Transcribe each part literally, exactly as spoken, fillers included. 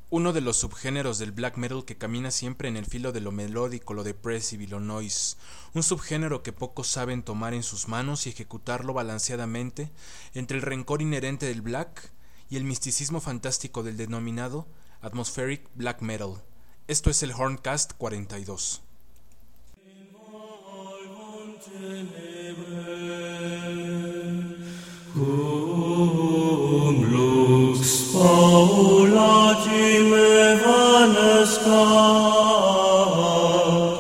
Uno de los subgéneros del black metal que camina siempre en el filo de lo melódico, lo depressive y lo noise. Un subgénero que pocos saben tomar en sus manos y ejecutarlo balanceadamente entre el rencor inherente del black y el misticismo fantástico del denominado atmospheric black metal. Esto es el Horncast cuarenta y dos. Cum lux paulatime vanescat,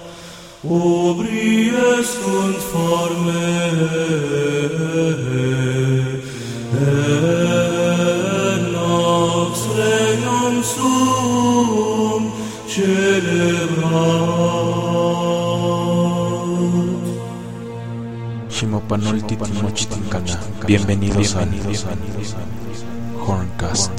obries sunt forme, et nox regnum suum celebrat. Shimopanoltitimochitincana. Bienvenidos a Horncast.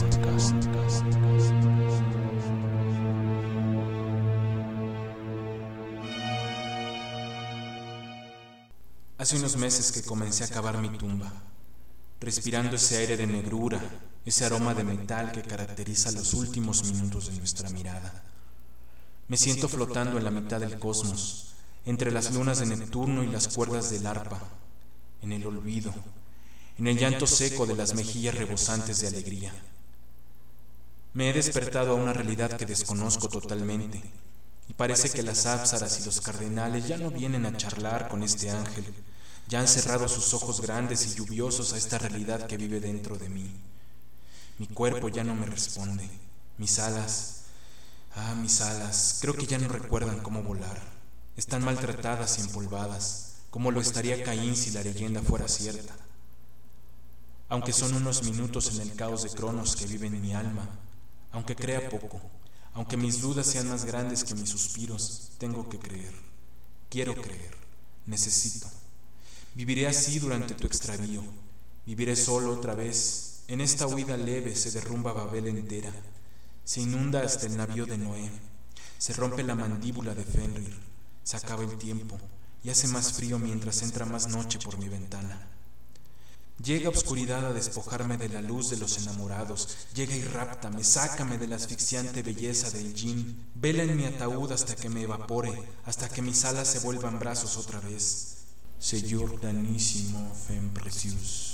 Hace unos meses que comencé a cavar mi tumba, respirando ese aire de negrura, ese aroma de metal que caracteriza los últimos minutos de nuestra mirada. Me siento flotando en la mitad del cosmos, entre las lunas de Neptuno y las cuerdas del arpa, en el olvido, en el llanto seco de las mejillas rebosantes de alegría. Me he despertado a una realidad que desconozco totalmente, y parece que las ápsaras y los cardenales ya no vienen a charlar con este ángel, ya han cerrado sus ojos grandes y lluviosos a esta realidad que vive dentro de mí. Mi cuerpo ya no me responde, mis alas, ah, mis alas, creo que ya no recuerdan cómo volar. Están maltratadas y empolvadas, como lo estaría Caín si la leyenda fuera cierta. Aunque son unos minutos en el caos de Cronos que vive en mi alma, aunque crea poco, aunque mis dudas sean más grandes que mis suspiros, tengo que creer, quiero creer, necesito. Viviré así durante tu extravío, viviré solo otra vez. En esta huida leve se derrumba Babel entera, se inunda hasta el navío de Noé, se rompe la mandíbula de Fenrir, se acaba el tiempo y hace más frío mientras entra más noche por mi ventana. Llega obscuridad a despojarme de la luz de los enamorados, llega y ráptame, sácame de la asfixiante belleza del yin, vela en mi ataúd hasta que me evapore, hasta que mis alas se vuelvan brazos otra vez. Señor danísimo, fem precious.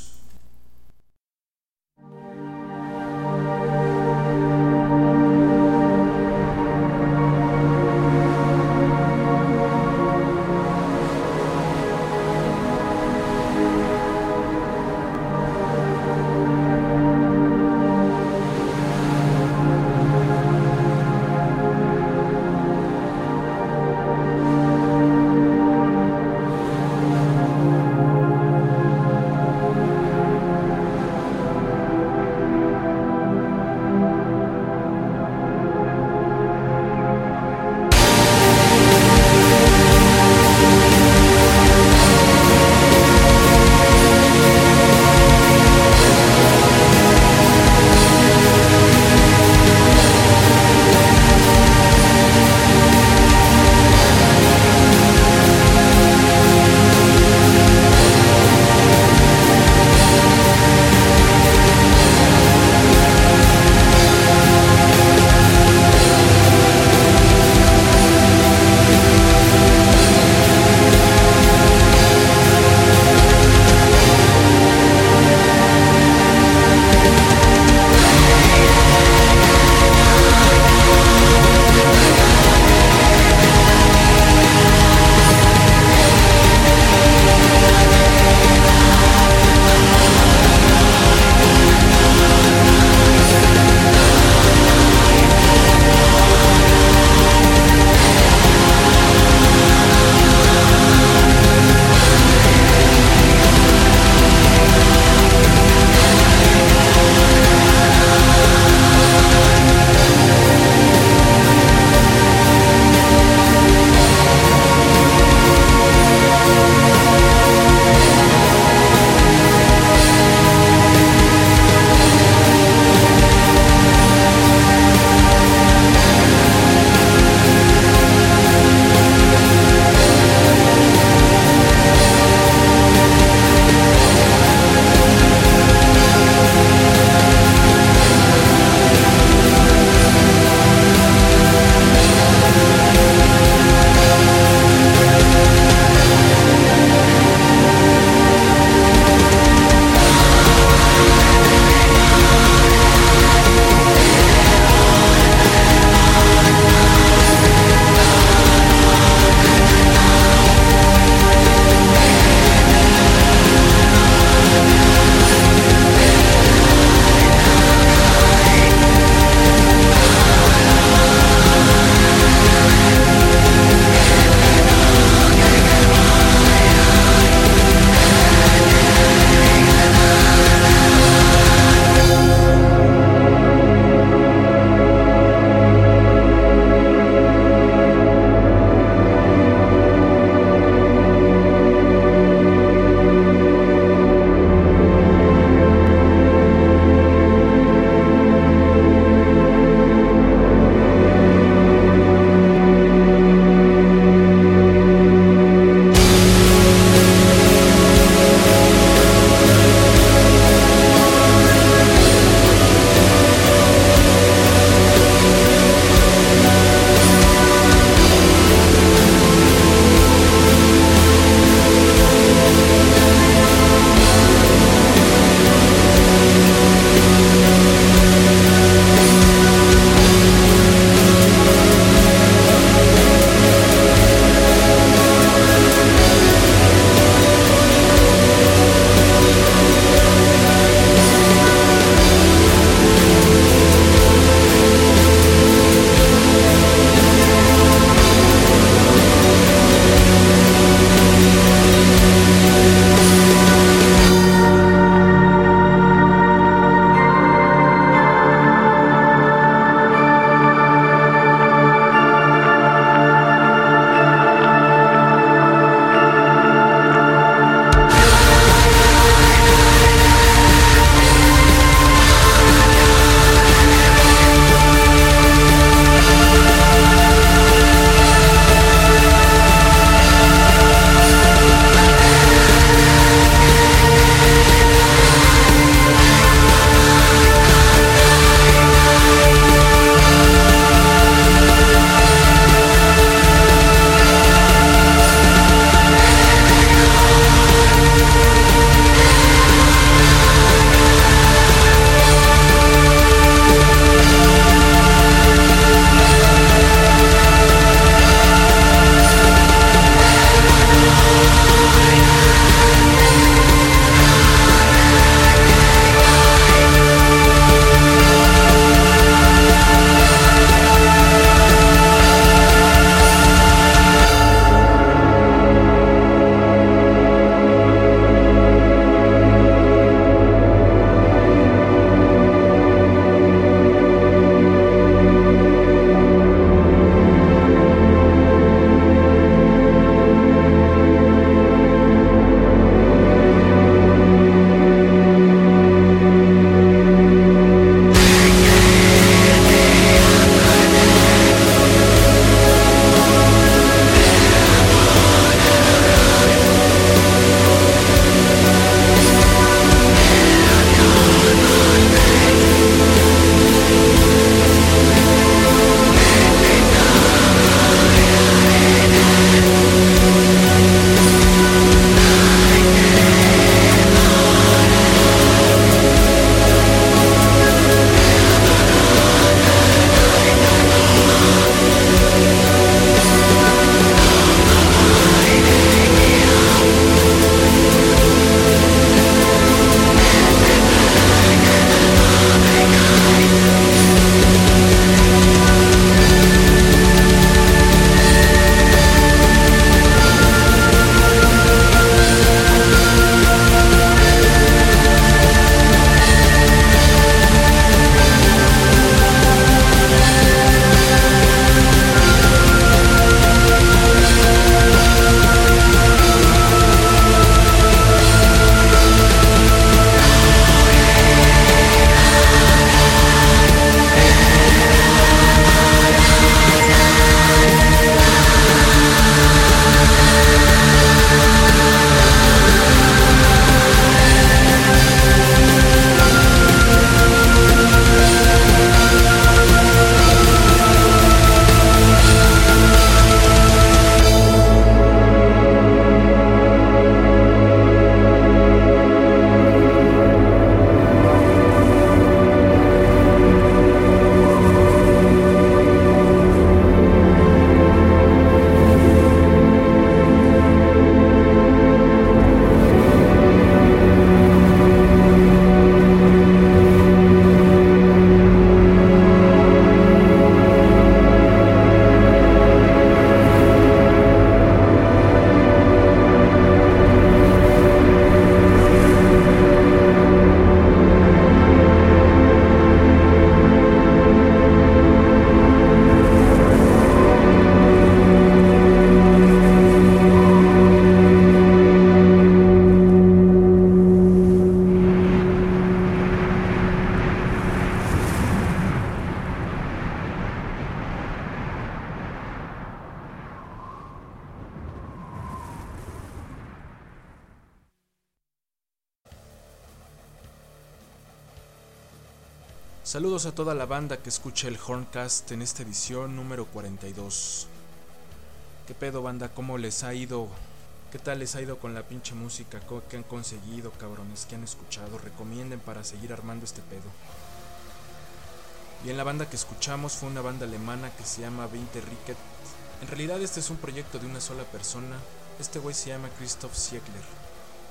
Saludos a toda la banda que escucha el Horncast en esta edición número cuarenta y dos. ¿Qué pedo, banda? ¿Cómo les ha ido? ¿Qué tal les ha ido con la pinche música? ¿Qué han conseguido, cabrones? ¿Qué han escuchado? Recomienden para seguir armando este pedo. Bien, la banda que escuchamos fue una banda alemana que se llama Winter Ricket. En realidad este es un proyecto de una sola persona. Este güey se llama Christoph Siegler.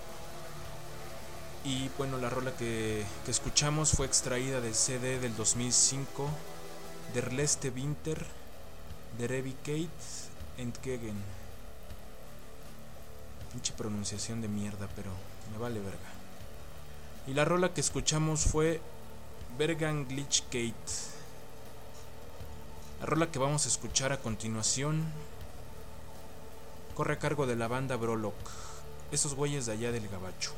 Y bueno, la rola que, que escuchamos fue extraída del C D del dos mil cinco, Der letzte Winter, Der Ewigkeit entgegen. Pinche pronunciación de mierda, pero me vale verga. Y la rola que escuchamos fue Verganglichkeit. La rola que vamos a escuchar a continuación corre a cargo de la banda Brolock, esos güeyes de allá del Gabacho.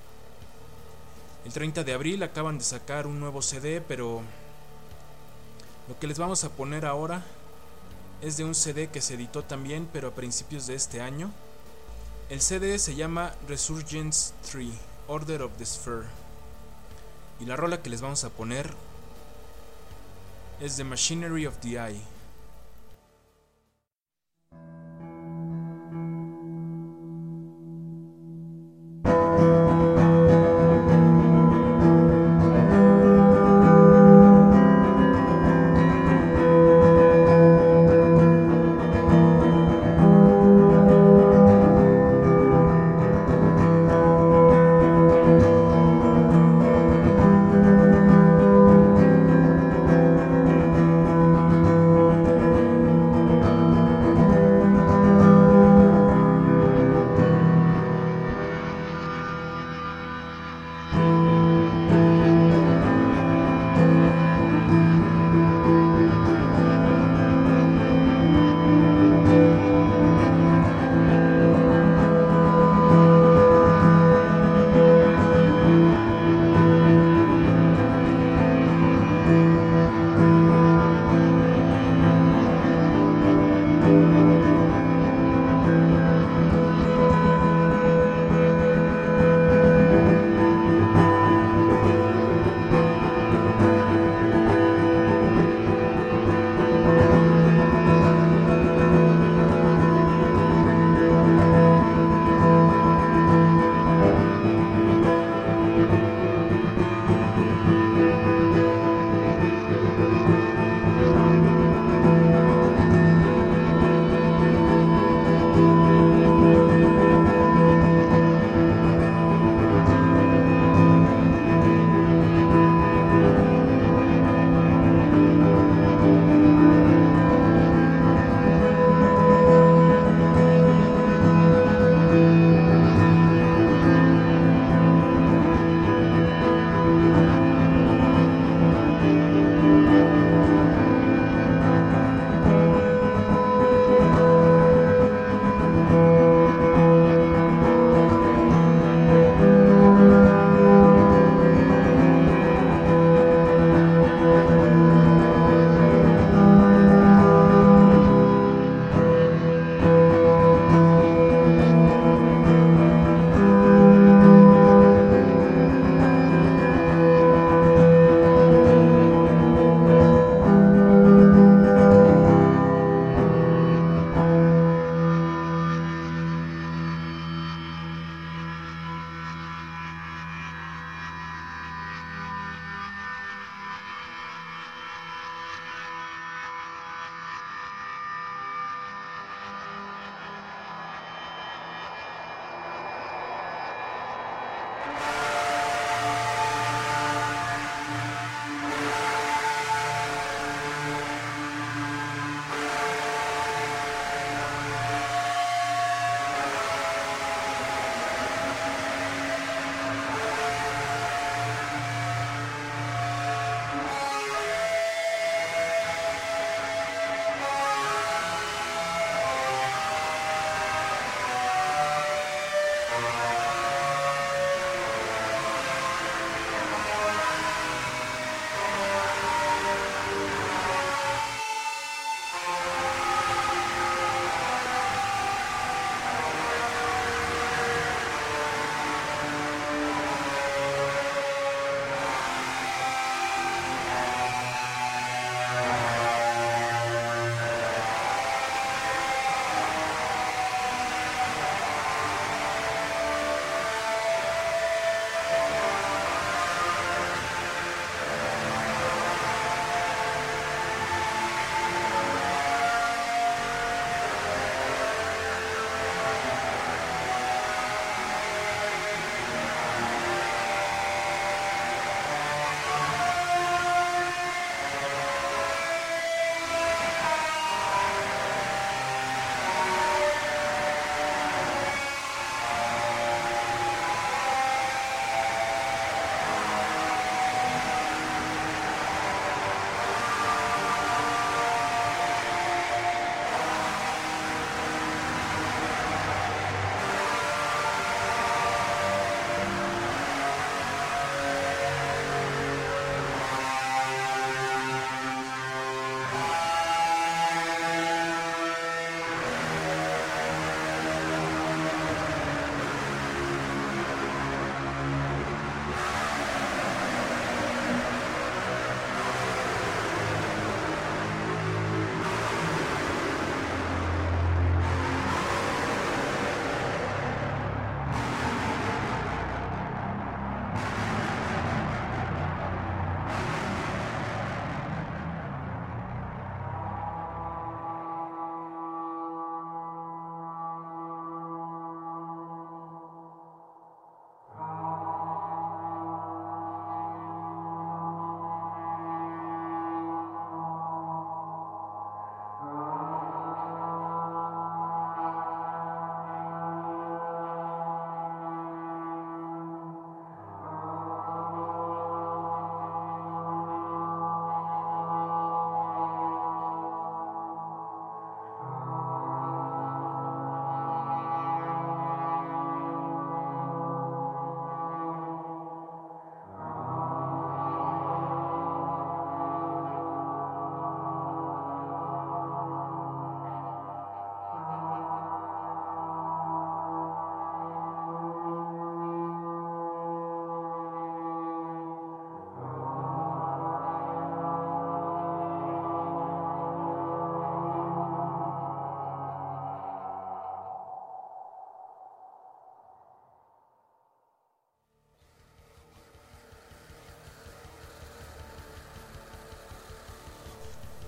El treinta de abril acaban de sacar un nuevo C D, pero lo que les vamos a poner ahora es de un C D que se editó también, pero a principios de este año. El C D se llama Resurgence tres, Order of the Sphere. Y la rola que les vamos a poner es The Machinery of the Eye. Thank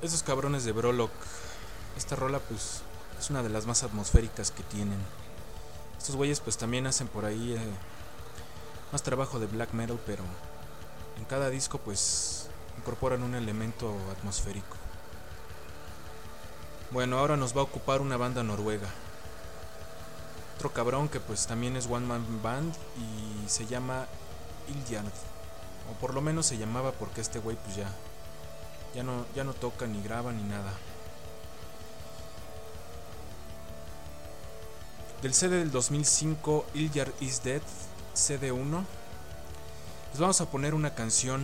esos cabrones de Brolock. Esta rola pues es una de las más atmosféricas que tienen. Estos güeyes pues también hacen por ahí eh, más trabajo de black metal, pero en cada disco pues incorporan un elemento atmosférico. Bueno, ahora nos va a ocupar una banda noruega. Otro cabrón que pues también es one man band y se llama Ildjarn, o por lo menos se llamaba, porque este güey pues ya ya no ya no toca ni graba ni nada. Del C D del dos mil cinco, Ildjarn is Dead, C D uno, les vamos a poner una canción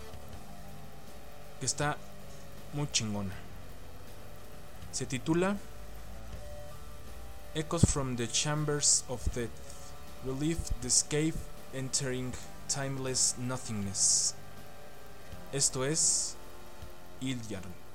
que está muy chingona. Se titula Echoes from the Chambers of Death. Relieve the escape entering timeless nothingness. Esto es Ildjarn.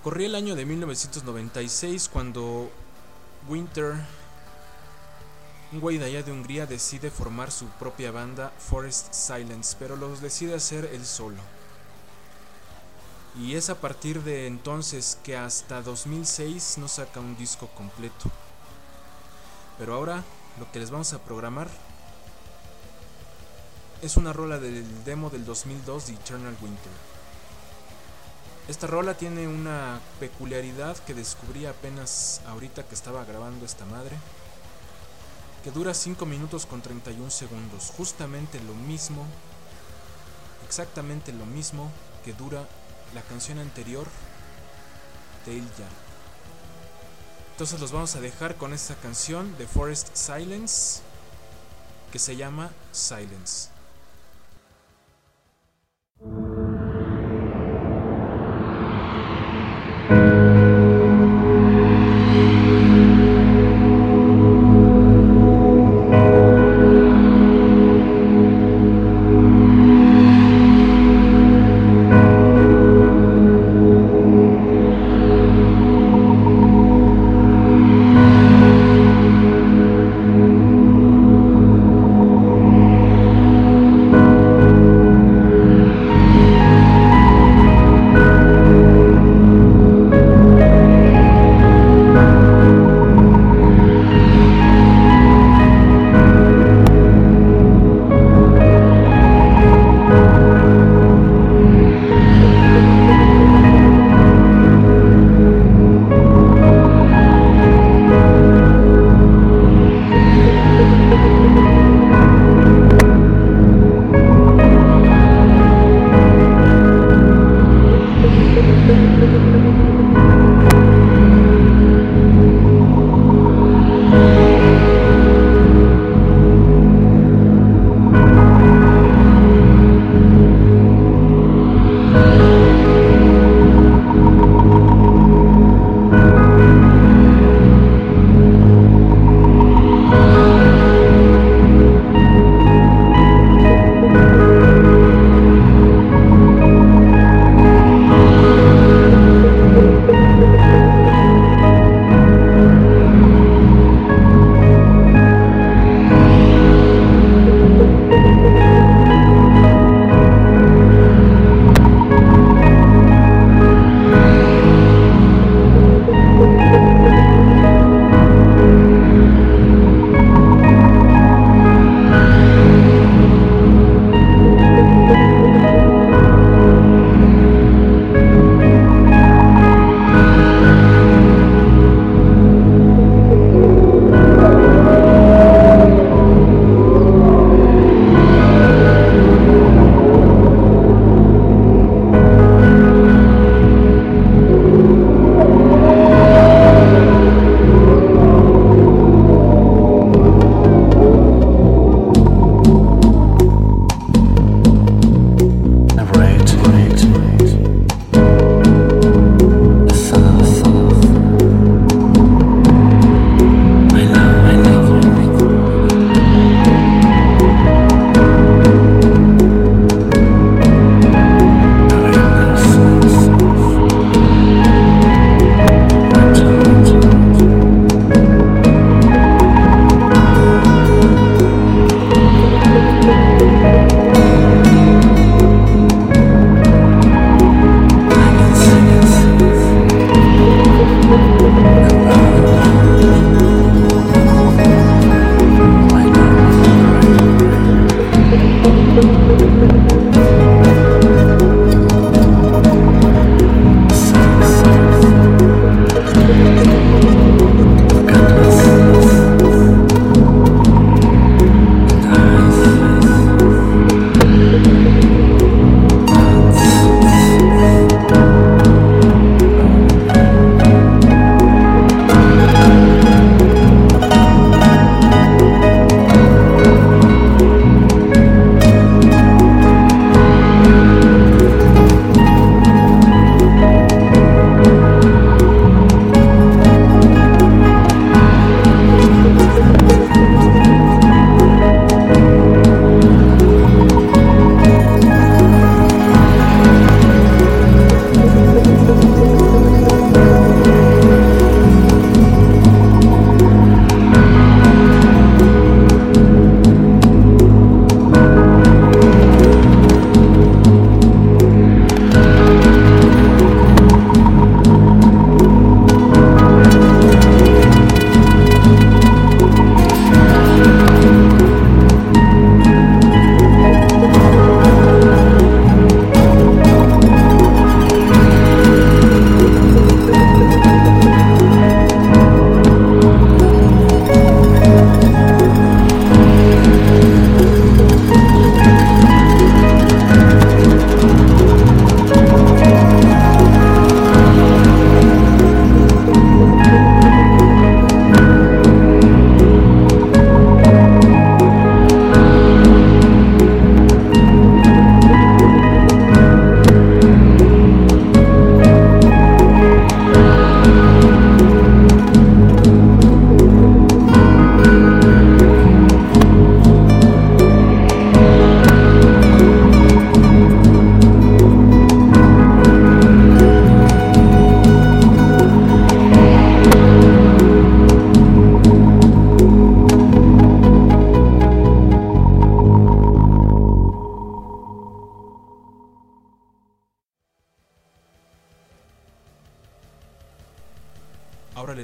Corría el año de mil novecientos noventa y seis cuando Winter, un güey de allá de Hungría, decide formar su propia banda Forest Silence, pero los decide hacer él solo. Y es a partir de entonces que hasta dos mil seis no saca un disco completo. Pero ahora lo que les vamos a programar es una rola del demo del dos mil dos de Eternal Winter. Esta rola tiene una peculiaridad que descubrí apenas ahorita que estaba grabando esta madre, que dura cinco minutos con treinta y un segundos, justamente lo mismo, exactamente lo mismo que dura la canción anterior de Ilya. Entonces los vamos a dejar con esta canción de Forest Silence que se llama Silence.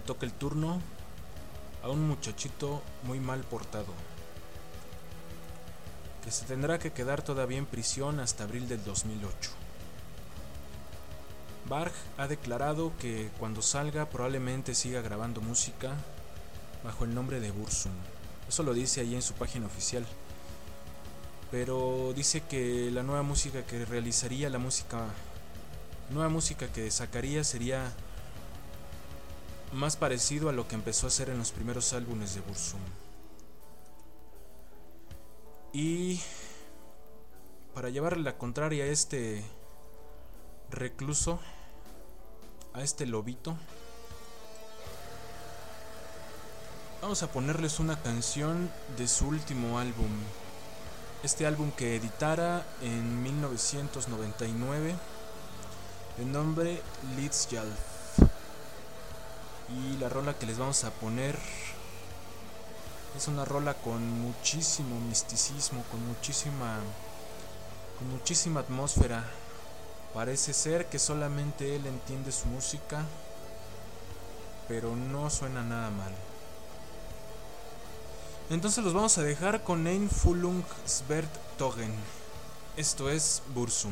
toca el turno a un muchachito muy mal portado, que se tendrá que quedar todavía en prisión hasta abril del dos mil ocho. Varg ha declarado que cuando salga probablemente siga grabando música bajo el nombre de Burzum. Eso lo dice ahí en su página oficial. Pero dice que la nueva música que realizaría, la música, nueva música que sacaría sería más parecido a lo que empezó a hacer en los primeros álbumes de Burzum. Y para llevarle la contraria a este recluso, a este lobito, vamos a ponerles una canción de su último álbum. Este álbum que editara en mil novecientos noventa y nueve, de nombre Lidsjalf. Y la rola que les vamos a poner es una rola con muchísimo misticismo, con muchísima, con muchísima atmósfera. Parece ser que solamente él entiende su música, pero no suena nada mal. Entonces los vamos a dejar con Ein Füllung Svert Togen. Esto es Burzum.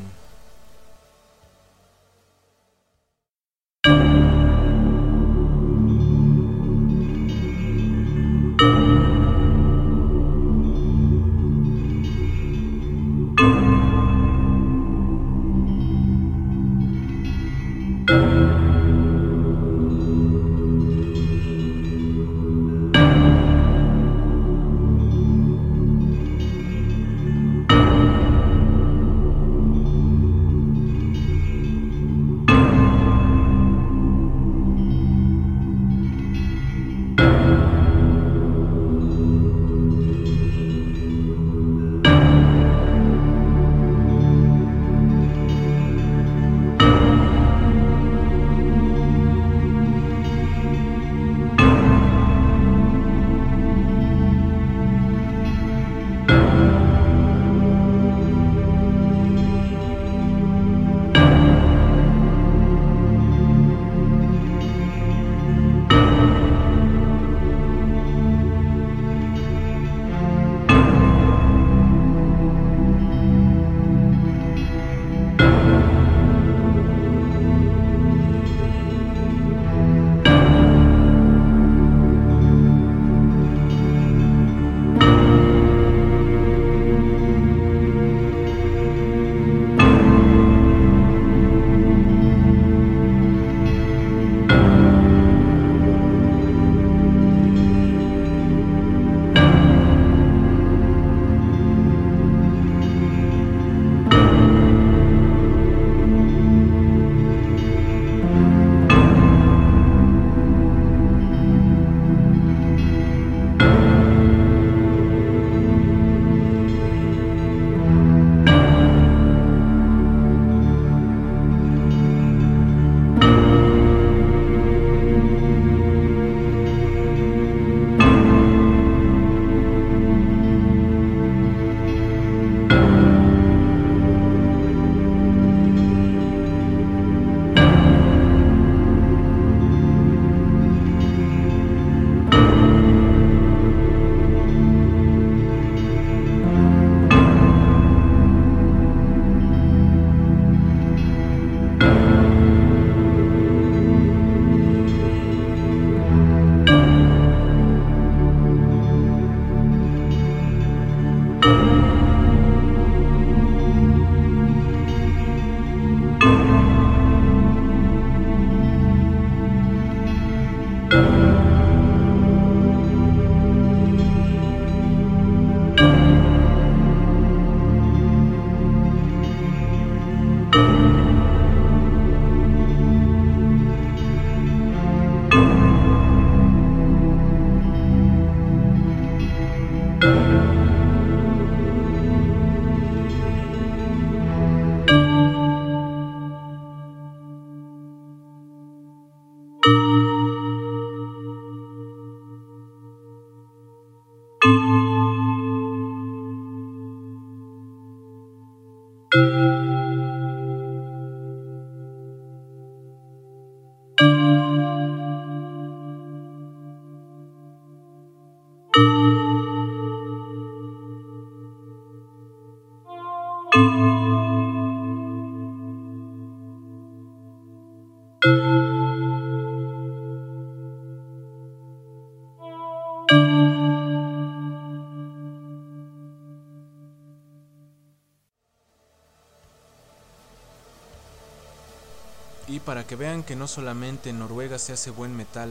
Sí, para que vean que no solamente en Noruega se hace buen metal,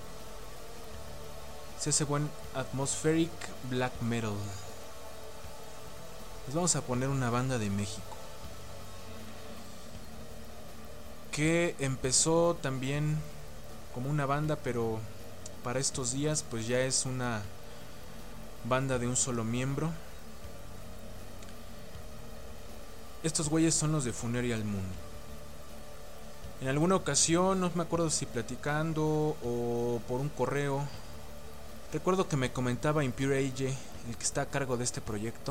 se hace buen atmospheric black metal. Les vamos a poner una banda de México que empezó también como una banda, pero para estos días pues ya es una banda de un solo miembro. Estos güeyes son los de Funereal Moon. En alguna ocasión, no me acuerdo si platicando o por un correo, recuerdo que me comentaba Impure Age, el que está a cargo de este proyecto,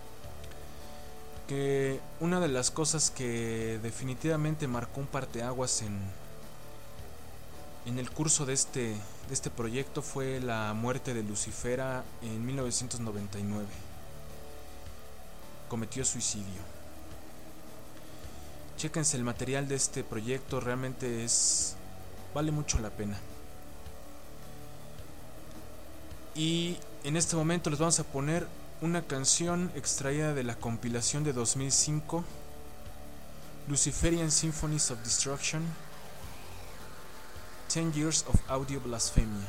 que una de las cosas que definitivamente marcó un parteaguas en, en el curso de este, de este proyecto fue la muerte de Lucifera en mil novecientos noventa y nueve. Cometió suicidio. Chéquense el material de este proyecto, realmente es vale mucho la pena. Y en este momento les vamos a poner una canción extraída de la compilación de dos mil cinco, Luciferian Symphonies of Destruction, ten years of Audio Blasphemia.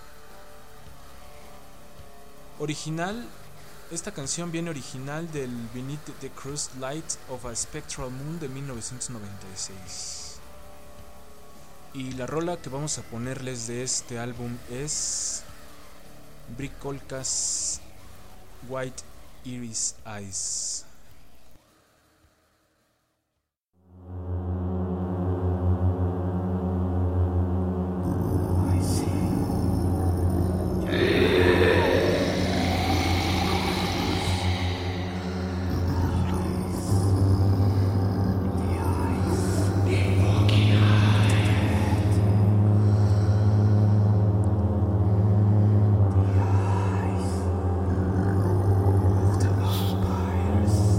Original, esta canción viene original del Beneath the Crushed Light of a Spectral Moon de mil novecientos noventa y seis. Y la rola que vamos a ponerles de este álbum es Bricolcas White Iris Eyes. Spires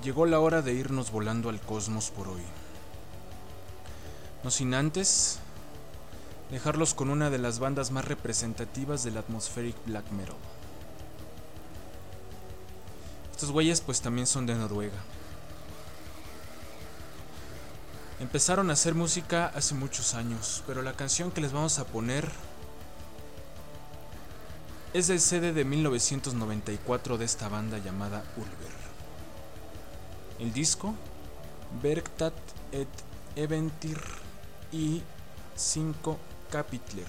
llegó la hora de irnos volando al cosmos por hoy. No sin antes dejarlos con una de las bandas más representativas del atmospheric black metal. Estos güeyes pues también son de Noruega. Empezaron a hacer música hace muchos años, pero la canción que les vamos a poner es del C D de mil novecientos noventa y cuatro de esta banda llamada Ulver. El disco Verktat et Eventyr y cinco Kapitler.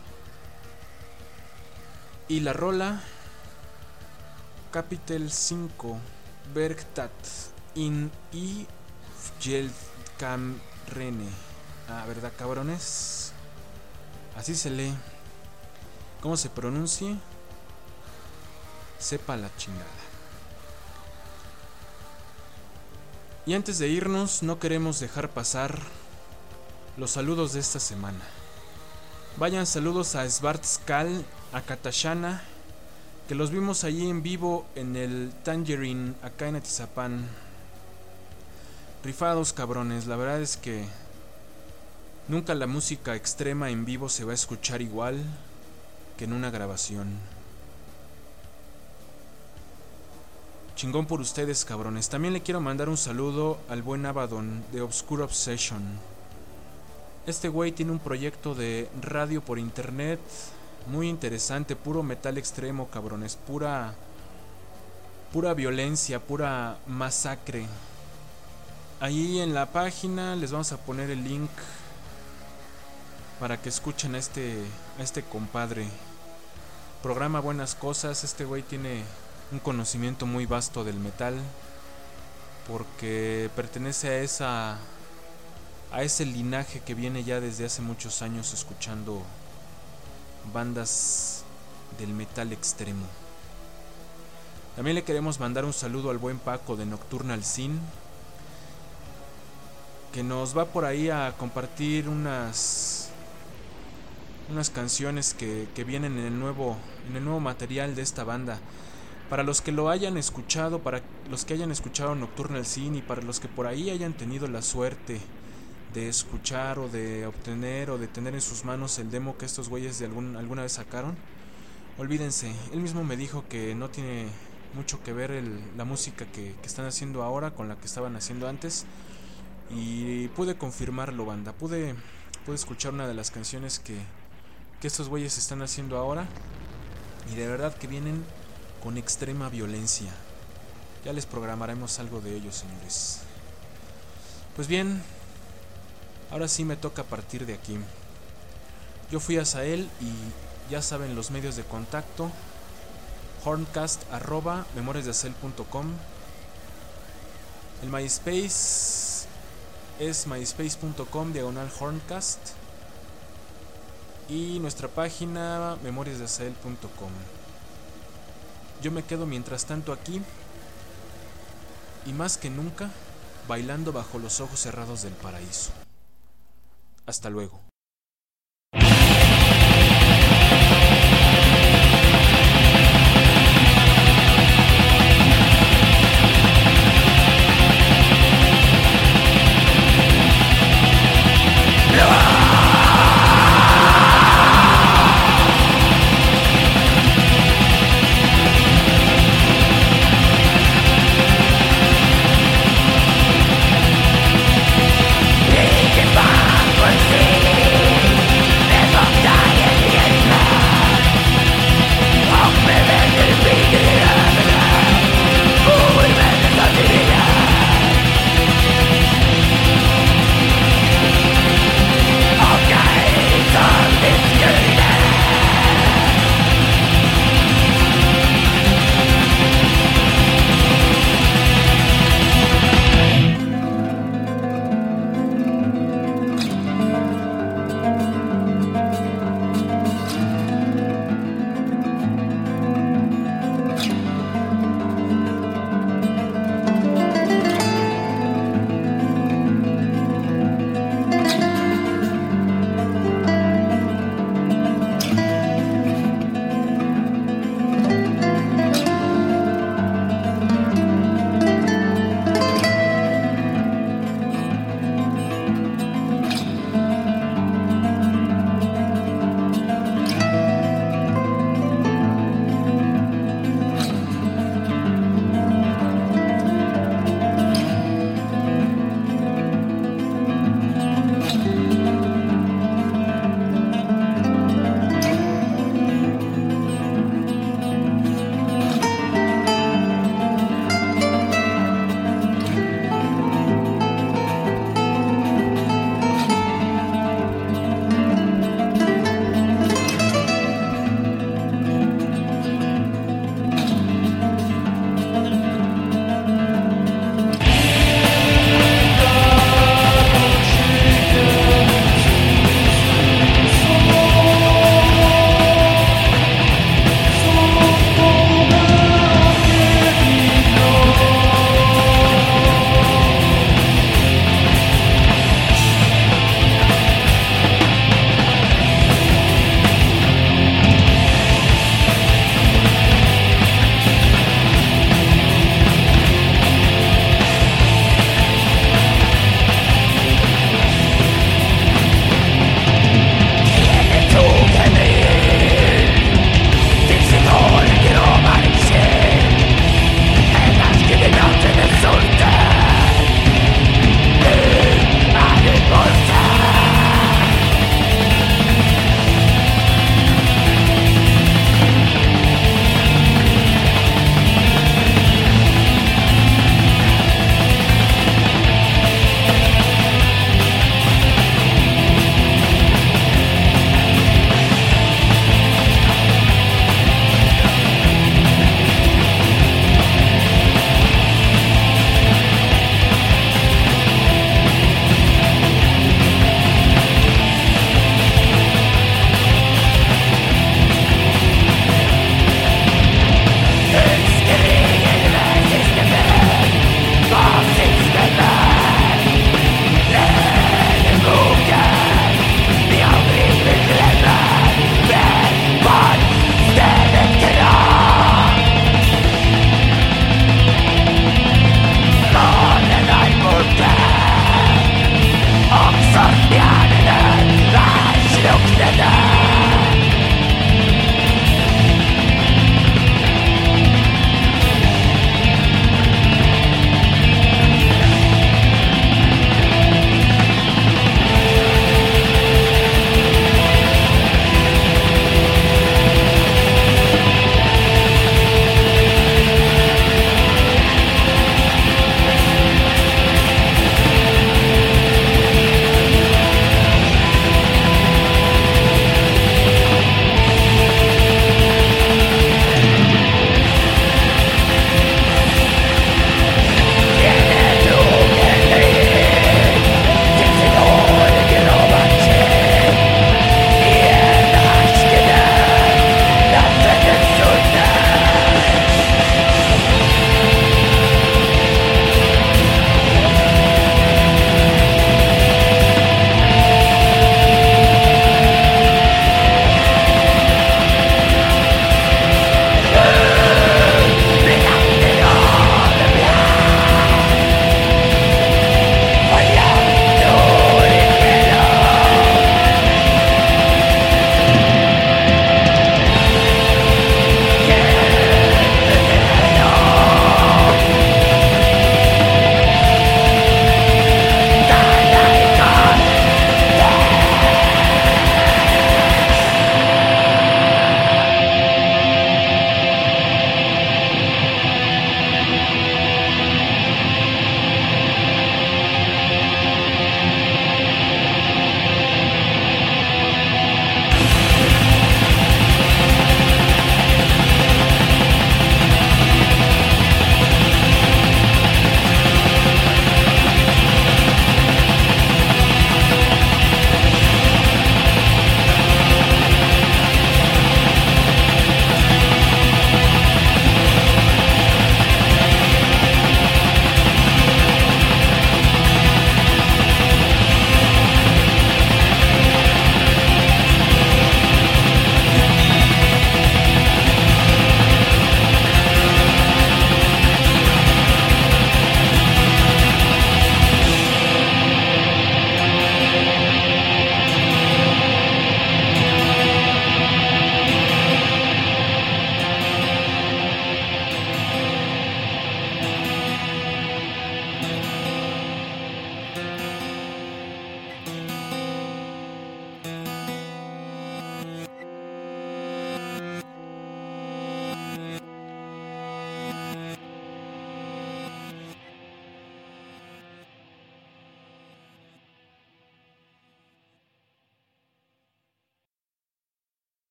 Y la rola Kapitel cinco Verktat in i Fjeldkamrene. Ah, ¿verdad, cabrones? Así se lee. ¿Cómo se pronuncia? Sepa la chingada. Y antes de irnos, no queremos dejar pasar los saludos de esta semana. Vayan saludos a Svartskal, a Katashana, que los vimos allí en vivo en el Tangerine, acá en Atizapán. Rifados, cabrones, la verdad es que nunca la música extrema en vivo se va a escuchar igual que en una grabación. Chingón por ustedes, cabrones. También le quiero mandar un saludo al buen Abaddon de Obscure Obsession. Este güey tiene un proyecto de radio por internet muy interesante, puro metal extremo, cabrones, pura pura violencia, pura masacre. Ahí en la página les vamos a poner el link para que escuchen a este a este compadre. Programa buenas cosas. Este güey tiene un conocimiento muy vasto del metal porque pertenece a esa a ese linaje que viene ya desde hace muchos años escuchando bandas del metal extremo. También le queremos mandar un saludo al buen Paco de Nocturnal Sin, que nos va por ahí a compartir unas unas canciones que, que vienen en el nuevo en el nuevo material de esta banda. Para los que lo hayan escuchado, para los que hayan escuchado Nocturnal Sin y para los que por ahí hayan tenido la suerte de escuchar o de obtener o de tener en sus manos el demo que estos güeyes de algún, alguna vez sacaron, olvídense, él mismo me dijo que no tiene mucho que ver el, la música que, que están haciendo ahora con la que estaban haciendo antes, y pude confirmarlo, banda. Pude, pude escuchar una de las canciones que, que estos güeyes están haciendo ahora, y de verdad que vienen con extrema violencia. Ya les programaremos algo de ellos, señores. Pues bien, ahora sí me toca partir de aquí. Yo fui Azael y ya saben los medios de contacto: horncast arroba memoriasdeazael punto com. El MySpace es myspace punto com diagonal horncast, y nuestra página memoriasdeazael punto com. Yo me quedo mientras tanto aquí, y más que nunca bailando bajo los ojos cerrados del paraíso. Hasta luego.